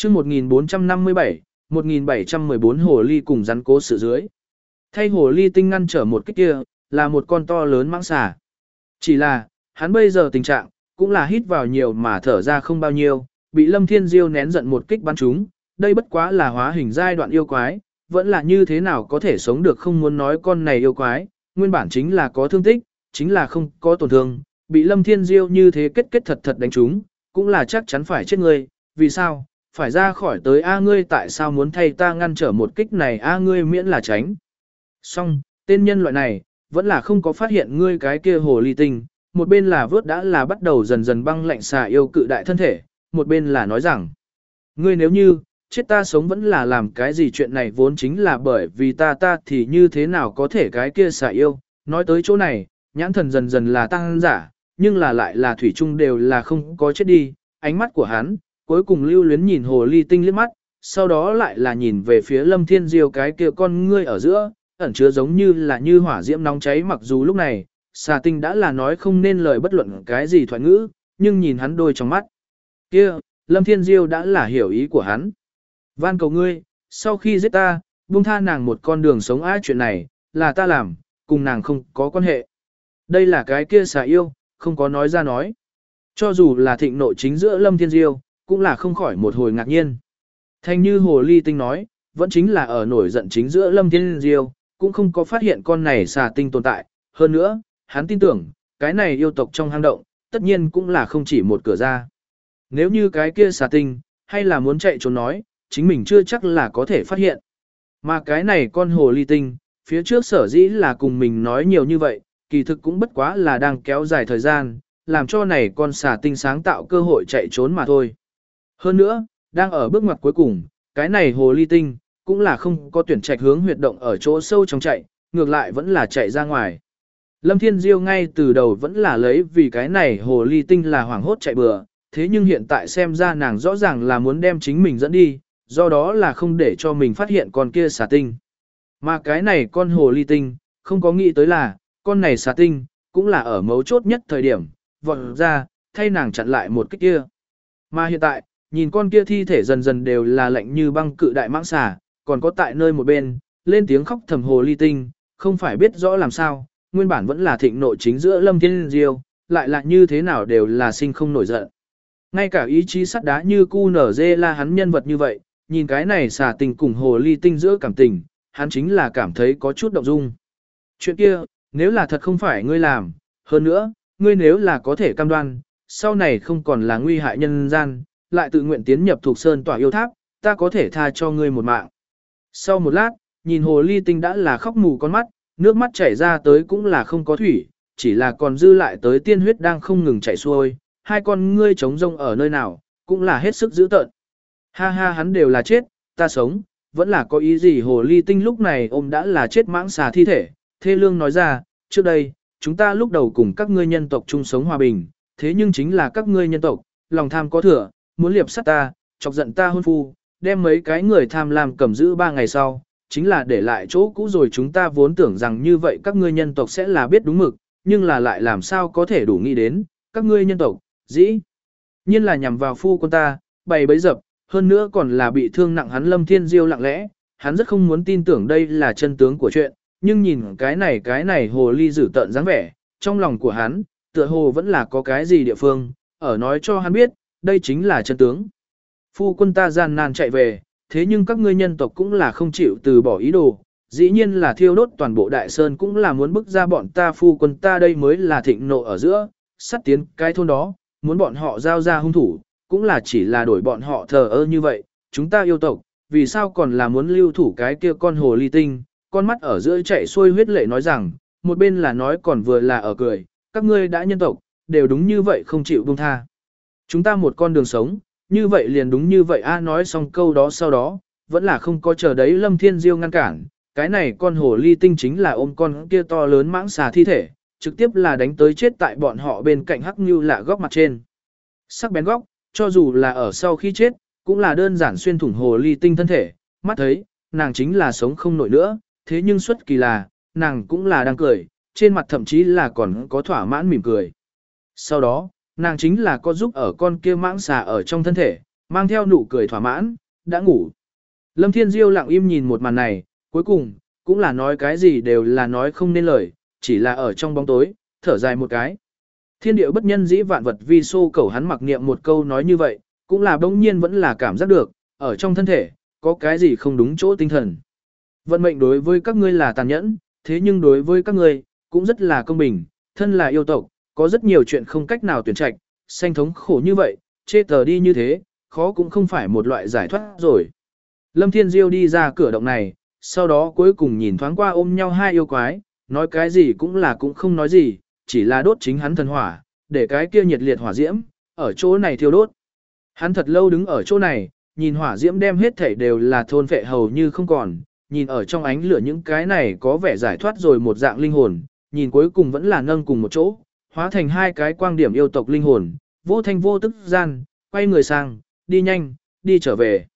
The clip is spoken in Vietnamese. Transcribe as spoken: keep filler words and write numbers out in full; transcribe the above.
chương một nghìn bốn trăm năm mươi bảy, một nghìn bảy trăm mười bốn hồ ly cùng rắn cố sự dưới. Thay hồ ly tinh ngăn trở một kích kia, là một con to lớn mãng xà. Chỉ là, hắn bây giờ tình trạng, cũng là hít vào nhiều mà thở ra không bao nhiêu, bị Lâm Thiên Diêu nén giận một kích bắn trúng, đây bất quá là hóa hình giai đoạn yêu quái, vẫn là như thế nào có thể sống được không muốn nói con này yêu quái, nguyên bản chính là có thương tích, chính là không có tổn thương, bị Lâm Thiên Diêu như thế kết kết thật thật đánh trúng, cũng là chắc chắn phải chết ngươi, vì sao, phải ra khỏi tới A ngươi tại sao muốn thay ta ngăn trở một kích này A ngươi miễn là tránh. Xong, tên nhân loại này, vẫn là không có phát hiện ngươi cái kia hồ ly tinh, một bên là vớt đã là bắt đầu dần dần băng lạnh xà yêu cự đại thân thể, một bên là nói rằng, ngươi nếu như, chết ta sống vẫn là làm cái gì chuyện này vốn chính là bởi vì ta ta thì như thế nào có thể cái kia xà yêu, nói tới chỗ này, nhãn thần dần dần là tăng giả, nhưng là lại là thủy chung đều là không có chết đi, ánh mắt của hắn, cuối cùng lưu luyến nhìn hồ ly tinh liếc mắt, sau đó lại là nhìn về phía Lâm Thiên Diêu cái kia con ngươi ở giữa, ẩn chứa giống như là như hỏa diễm nóng cháy mặc dù lúc này, xà tinh đã là nói không nên lời bất luận cái gì thoại ngữ, nhưng nhìn hắn đôi trong mắt. Kia, Lâm Thiên Diêu đã là hiểu ý của hắn. Van cầu ngươi, sau khi giết ta, buông tha nàng một con đường sống á chuyện này, là ta làm, cùng nàng không có quan hệ. Đây là cái kia xà yêu, không có nói ra nói. Cho dù là thịnh nộ chính giữa Lâm Thiên Diêu, cũng là không khỏi một hồi ngạc nhiên. Thanh như hồ ly tinh nói, vẫn chính là ở nổi giận chính giữa Lâm Thiên Diêu, cũng không có phát hiện con này xà tinh tồn tại. Hơn nữa, hắn tin tưởng, cái này yêu tộc trong hang động, tất nhiên cũng là không chỉ một cửa ra. Nếu như cái kia xà tinh, hay là muốn chạy trốn nói, chính mình chưa chắc là có thể phát hiện. Mà cái này con hồ ly tinh, phía trước sở dĩ là cùng mình nói nhiều như vậy, kỳ thực cũng bất quá là đang kéo dài thời gian, làm cho này con xà tinh sáng tạo cơ hội chạy trốn mà thôi. Hơn nữa, đang ở bước ngoặt cuối cùng, cái này hồ ly tinh, cũng là không có tuyển trạch hướng huyệt động ở chỗ sâu trong chạy, ngược lại vẫn là chạy ra ngoài. Lâm Thiên Diêu ngay từ đầu vẫn là lấy vì cái này hồ ly tinh là hoảng hốt chạy bừa, thế nhưng hiện tại xem ra nàng rõ ràng là muốn đem chính mình dẫn đi, do đó là không để cho mình phát hiện con kia xà tinh. Mà cái này con hồ ly tinh, không có nghĩ tới là, con này xà tinh, cũng là ở mấu chốt nhất thời điểm, vọt ra, thay nàng chặn lại một cái kia. Mà hiện tại, nhìn con kia thi thể dần dần đều là lạnh như băng cự đại mãng xà, còn có tại nơi một bên, lên tiếng khóc thầm hồ ly tinh, không phải biết rõ làm sao, nguyên bản vẫn là thịnh nộ chính giữa Lâm Thiên Diêu, lại là như thế nào đều là sinh không nổi giận. Ngay cả ý chí sắt đá như cu nở dê la hắn nhân vật như vậy, nhìn cái này xà tình cùng hồ ly tinh giữa cảm tình, hắn chính là cảm thấy có chút động dung. Chuyện kia, nếu là thật không phải ngươi làm, hơn nữa, ngươi nếu là có thể cam đoan, sau này không còn là nguy hại nhân gian, lại tự nguyện tiến nhập thuộc sơn tỏa yêu tháp, ta có thể tha cho ngươi một mạng. Sau một lát, nhìn hồ ly tinh đã là khóc mù con mắt, nước mắt chảy ra tới cũng là không có thủy, chỉ là còn dư lại tới tiên huyết đang không ngừng chảy xuôi, hai con ngươi trống rông ở nơi nào, cũng là hết sức dữ tợn. Ha ha hắn đều là chết, ta sống, vẫn là có ý gì hồ ly tinh lúc này ôm đã là chết mãng xà thi thể, thê lương nói ra, trước đây, chúng ta lúc đầu cùng các ngươi nhân tộc chung sống hòa bình, thế nhưng chính là các ngươi nhân tộc, lòng tham có thừa, muốn liệp sát ta, chọc giận ta hôn phu, đem mấy cái người tham lam cầm giữ ba ngày sau, chính là để lại chỗ cũ rồi chúng ta vốn tưởng rằng như vậy các ngươi nhân tộc sẽ là biết đúng mực, nhưng là lại làm sao có thể đủ nghĩ đến, các ngươi nhân tộc, dĩ nhiên là nhằm vào phu quân ta, bày bấy dập, hơn nữa còn là bị thương nặng hắn Lâm Thiên Diêu lặng lẽ, hắn rất không muốn tin tưởng đây là chân tướng của chuyện, nhưng nhìn cái này cái này hồ ly dữ tợn dáng vẻ, trong lòng của hắn, tựa hồ vẫn là có cái gì địa phương, ở nói cho hắn biết, đây chính là chân tướng. Phu quân ta gian nan chạy về, thế nhưng các ngươi nhân tộc cũng là không chịu từ bỏ ý đồ, dĩ nhiên là thiêu đốt toàn bộ đại sơn cũng là muốn bức ra bọn ta phu quân ta đây mới là thịnh nộ ở giữa, sắt tiến cái thôn đó, muốn bọn họ giao ra hung thủ, cũng là chỉ là đổi bọn họ thờ ơ như vậy, chúng ta yêu tộc, vì sao còn là muốn lưu thủ cái kia con hồ ly tinh, con mắt ở giữa chạy xuôi huyết lệ nói rằng, một bên là nói còn vừa là ở cười, các ngươi đã nhân tộc, đều đúng như vậy không chịu buông tha. Chúng ta một con đường sống, như vậy liền đúng như vậy a nói xong câu đó sau đó, vẫn là không có chờ đấy Lâm Thiên Diêu ngăn cản, cái này con hồ ly tinh chính là ôm con kia to lớn mãng xà thi thể, trực tiếp là đánh tới chết tại bọn họ bên cạnh hắc như lạ góc mặt trên. Sắc bén góc, cho dù là ở sau khi chết, cũng là đơn giản xuyên thủng hồ ly tinh thân thể, mắt thấy, nàng chính là sống không nổi nữa, thế nhưng xuất kỳ là, nàng cũng là đang cười, trên mặt thậm chí là còn có thỏa mãn mỉm cười. Sau đó, nàng chính là có giúp ở con kia mãng xà ở trong thân thể, mang theo nụ cười thỏa mãn, đã ngủ. Lâm Thiên Diêu lặng im nhìn một màn này, cuối cùng, cũng là nói cái gì đều là nói không nên lời, chỉ là ở trong bóng tối, thở dài một cái. Thiên điệu bất nhân dĩ vạn vật vi xô cầu hắn mặc niệm một câu nói như vậy, cũng là bỗng nhiên vẫn là cảm giác được, ở trong thân thể, có cái gì không đúng chỗ tinh thần. Vận mệnh đối với các ngươi là tàn nhẫn, thế nhưng đối với các ngươi, cũng rất là công bình, thân là yêu tộc, có rất nhiều chuyện không cách nào tuyển trạch, sanh thống khổ như vậy, chê tờ đi như thế, khó cũng không phải một loại giải thoát rồi. Lâm Thiên Diêu đi ra cửa động này, sau đó cuối cùng nhìn thoáng qua ôm nhau hai yêu quái, nói cái gì cũng là cũng không nói gì, chỉ là đốt chính hắn thần hỏa, để cái kia nhiệt liệt hỏa diễm, ở chỗ này thiêu đốt. Hắn thật lâu đứng ở chỗ này, nhìn hỏa diễm đem hết thảy đều là thôn phệ hầu như không còn, nhìn ở trong ánh lửa những cái này có vẻ giải thoát rồi một dạng linh hồn, nhìn cuối cùng vẫn là nâng cùng một chỗ, hóa thành hai cái quang điểm yêu tộc linh hồn, vô thanh vô tức gian, quay người sang, đi nhanh, đi trở về.